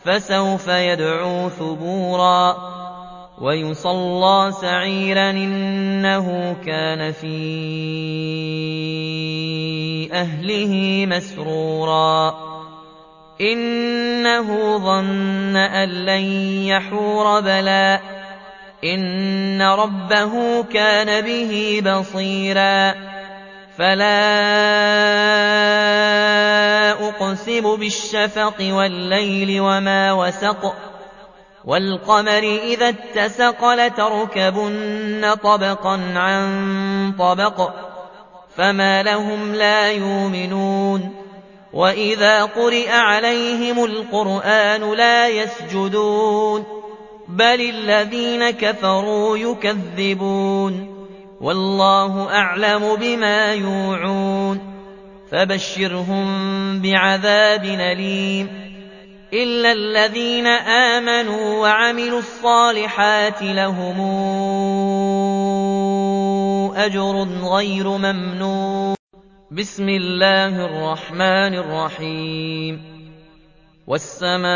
فسوف يدعو ثبورا ويصلى سعيرا إنه كان في أهله مسرورا إنه ظن أن لن يحور بلى إن ربه كان به بصيرا فلا أقسم بالشفق والليل وما وسق والقمر إذا اتسق لتركبن طبقا عن طبق فما لهم لا يؤمنون وإذا قرئ عليهم القرآن لا يسجدون بل الذين كفروا يكذبون والله أعلم بما يوعون فبشرهم بعذاب أليم إلا الذين آمنوا وعملوا الصالحات لهم أجر غير ممنون بسم الله الرحمن الرحيم والسماء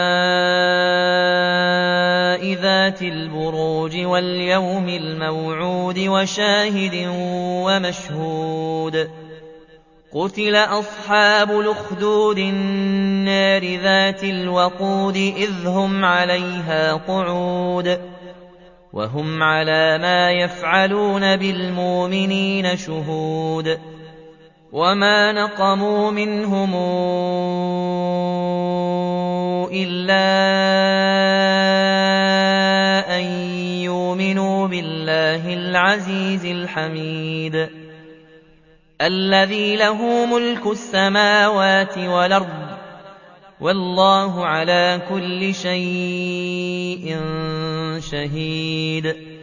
ذات البروج واليوم الموعود وشاهد ومشهود قتل أصحاب الأخدود النار ذات الوقود إذ هم عليها قعود وهم على ما يفعلون بالمؤمنين شهود وما نقموا منهم إلا أن يؤمنوا بالله العزيز الحميد الذي له ملك السماوات والأرض والله على كل شيء شهيد